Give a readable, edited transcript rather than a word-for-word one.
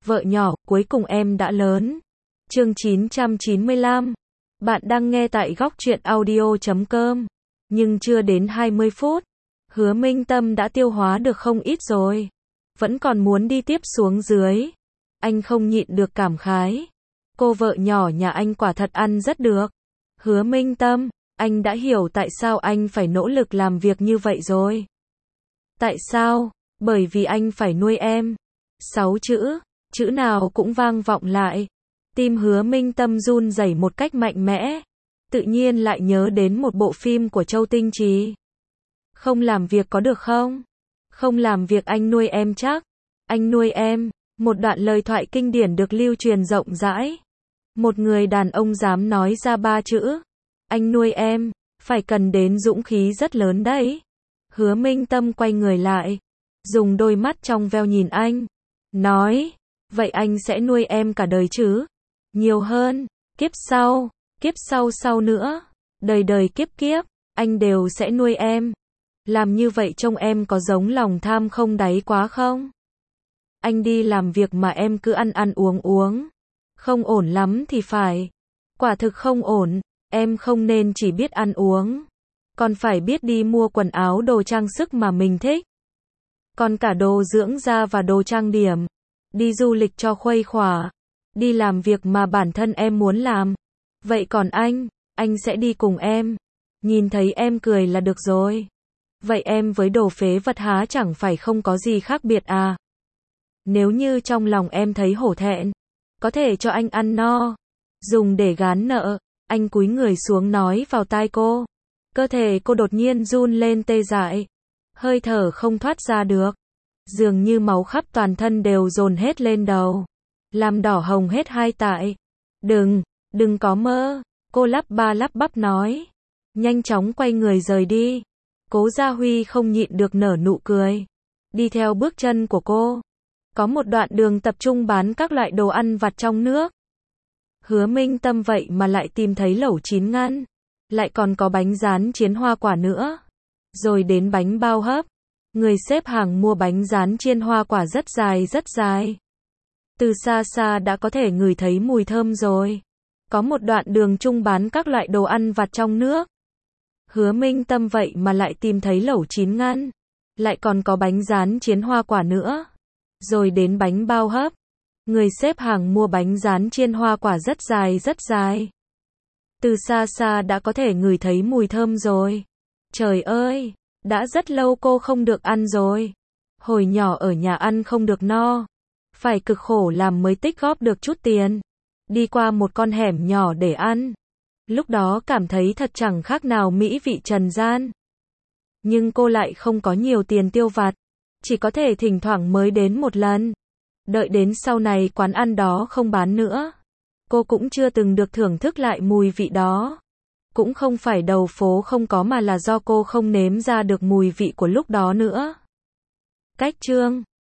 Vợ nhỏ, cuối cùng em đã lớn. Chương 995. Bạn đang nghe tại góc truyện audio.com. Nhưng chưa đến 20 phút, Hứa Minh Tâm đã tiêu hóa được không ít rồi. Vẫn còn muốn đi tiếp xuống dưới. Anh không nhịn được cảm khái. Cô vợ nhỏ nhà anh quả thật ăn rất được. Hứa Minh Tâm, anh đã hiểu tại sao anh phải nỗ lực làm việc như vậy rồi. Tại sao? Bởi vì anh phải nuôi em. 6 chữ, chữ nào cũng vang vọng lại. Tim Hứa Minh Tâm run rẩy một cách mạnh mẽ. Tự nhiên lại nhớ đến một bộ phim của Châu Tinh Trì. Không làm việc có được không? Không làm việc anh nuôi em chắc. Anh nuôi em. Một đoạn lời thoại kinh điển được lưu truyền rộng rãi. Một người đàn ông dám nói ra 3 chữ. Anh nuôi em. Phải cần đến dũng khí rất lớn đấy. Hứa Minh Tâm quay người lại. Dùng đôi mắt trong veo nhìn anh. Nói. Vậy anh sẽ nuôi em cả đời chứ? Nhiều hơn. Kiếp sau sau nữa. Đời đời kiếp kiếp. Anh đều sẽ nuôi em. Làm như vậy trông em có giống lòng tham không đáy quá không? Anh đi làm việc mà em cứ ăn uống. Không ổn lắm thì phải. Quả thực không ổn. Em không nên chỉ biết ăn uống. Còn phải biết đi mua quần áo đồ trang sức mà mình thích. Còn cả đồ dưỡng da và đồ trang điểm. Đi du lịch cho khuây khỏa. Đi làm việc mà bản thân em muốn làm. Vậy còn anh sẽ đi cùng em. Nhìn thấy em cười là được rồi. Vậy em với đồ phế vật há chẳng phải không có gì khác biệt à? Nếu như trong lòng em thấy hổ thẹn, có thể cho anh ăn no. Dùng để gán nợ. Anh cúi người xuống nói vào tai cô. Cơ thể cô đột nhiên run lên tê dại. Hơi thở không thoát ra được. Dường như máu khắp toàn thân đều dồn hết lên đầu. Làm đỏ hồng hết hai tại. Đừng có mơ. Cô lắp ba lắp bắp nói. Nhanh chóng quay người rời đi. Cố Gia Huy không nhịn được nở nụ cười. Đi theo bước chân của cô. Có một đoạn đường tập trung bán các loại đồ ăn vặt trong nước. Hứa Minh Tâm vậy mà lại tìm thấy lẩu chín ngăn. Lại còn có bánh rán chiên hoa quả nữa. Rồi đến bánh bao hấp. Người xếp hàng mua bánh rán chiên hoa quả rất dài. Từ xa xa đã có thể ngửi thấy mùi thơm rồi. Có một đoạn đường chung bán các loại đồ ăn vặt trong nước. Hứa Minh Tâm vậy mà lại tìm thấy lẩu chín ngăn. Lại còn có bánh rán chiên hoa quả nữa. Rồi đến bánh bao hấp. Người xếp hàng mua bánh rán chiên hoa quả rất dài. Từ xa xa đã có thể ngửi thấy mùi thơm rồi. Trời ơi, đã rất lâu cô không được ăn rồi. Hồi nhỏ ở nhà ăn không được no. Phải cực khổ làm mới tích góp được chút tiền. Đi qua một con hẻm nhỏ để ăn. Lúc đó cảm thấy thật chẳng khác nào mỹ vị trần gian. Nhưng cô lại không có nhiều tiền tiêu vặt. Chỉ có thể thỉnh thoảng mới đến một lần. Đợi đến sau này quán ăn đó không bán nữa. Cô cũng chưa từng được thưởng thức lại mùi vị đó. Cũng không phải đầu phố không có mà là do cô không nếm ra được mùi vị của lúc đó nữa. Cách chương